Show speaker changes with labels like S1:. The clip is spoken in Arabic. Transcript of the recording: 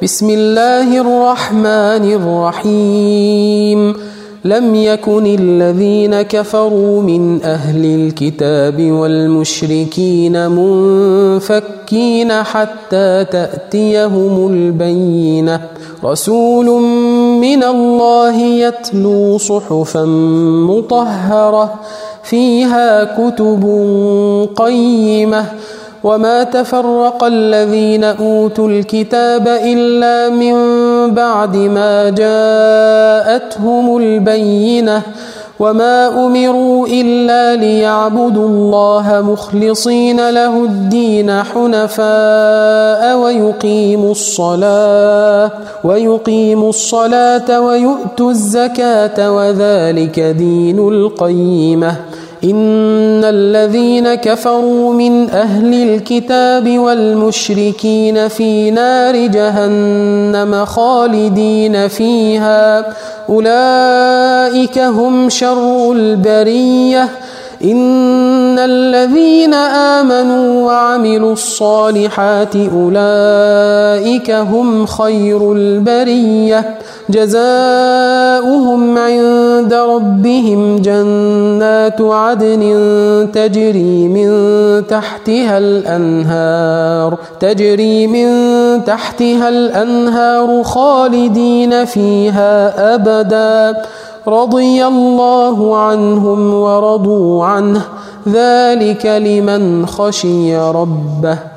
S1: بسم الله الرحمن الرحيم لم يكن الذين كفروا من أهل الكتاب والمشركين منفكين حتى تأتيهم البينة رسول من الله يتلو صحفا مطهرة فيها كتب قيمة وما تفرق الذين أوتوا الكتاب إلا من بعد ما جاءتهم البينة وما أمروا إلا ليعبدوا الله مخلصين له الدين حنفاء ويقيموا الصلاة ويؤتوا الزكاة وذلك دين القيمة إن الذين كفروا من أهل الكتاب والمشركين في نار جهنم خالدين فيها أولئك هم شر البرية إن الذين آمنوا وعملوا الصالحات أولئك هم خير البرية جزاؤهم عند ربهم جنات عدن تجري من تحتها الأنهار خالدين فيها أبدا رضي الله عنهم ورضوا عنه ذلك لمن خشي ربه